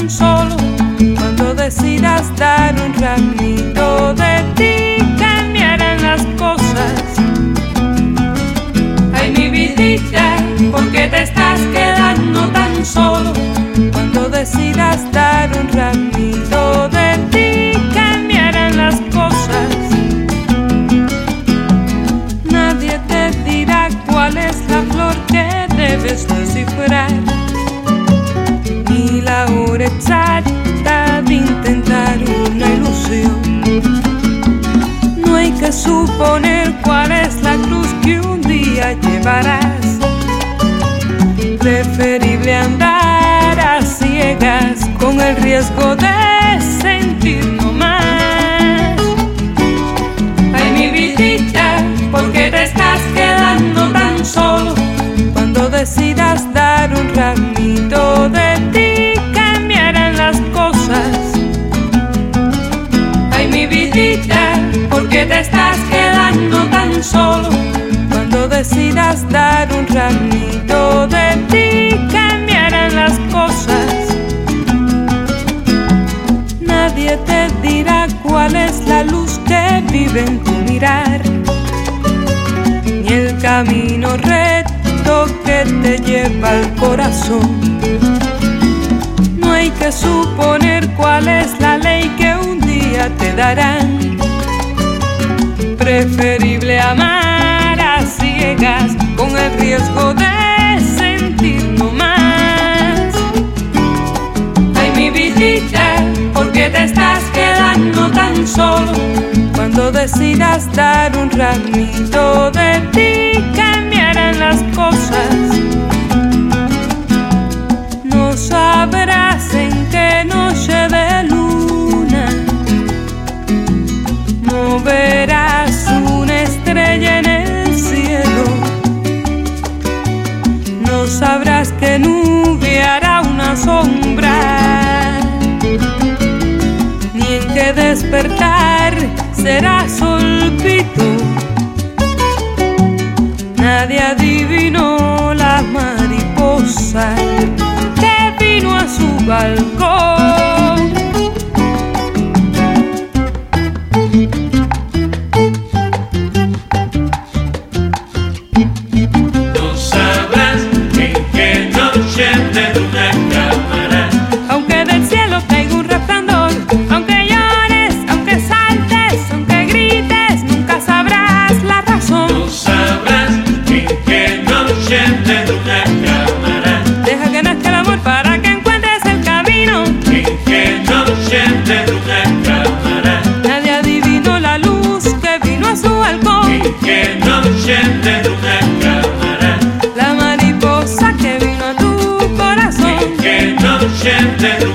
tan solo. Cuando decidas dar un ramito de ti, cambiarán las cosas. Ay, mi vidita, ¿por qué te estás quedando tan solo? Cuando decidas dar un ramito de ti, cambiarán las cosas. Nadie te dirá cuál es la flor que debes descifrar, ni la hora exacta de intentar una ilusión. No hay que suponer cuál es la cruz que un día llevarás. Preferible andar a ciegas con el riesgo de sentir no más. Ay, mi vidita, ¿por qué te estás quedando tan solo? Cuando decidas dar un ramito de ti, cambiarán las cosas. Ay, mi vidita, ¿por qué te estás quedando tan solo? Cuando decidas dar un ramito de ti, cambiarán las cosas. Nadie te dirá cuál es la luz que vive en tu mirar, ni el camino recto que te lleva al corazón. No hay que suponer cuál es la ley que un día te darán. Preferible amar a ciegas con el riesgo de sentir no más. Ay, mi vidita, ¿por qué te estás quedando tan solo? Cuando decidas dar un ramito de ti, cambiarán las cosas. No sabrás en qué noche de luna no verás una estrella en el cielo. No sabrás qué nube hará una sombra, ni en qué despertar será solpito. Nadie adivinó la mariposa que vino a su balcón. No sabrás en qué noche de luna camará, Aunque del cielo caiga un resplandor, aunque llores, aunque saltes, aunque grites, nunca sabrás la razón. no sabrás en qué noche de luna camará, Deja que nazca el amor para que encuentres el camino. en qué noche de luna camará, Nadie adivinó la luz que vino a su balcón. en qué noche de luna camará, La mariposa que vino a tu corazón. en qué noche de luna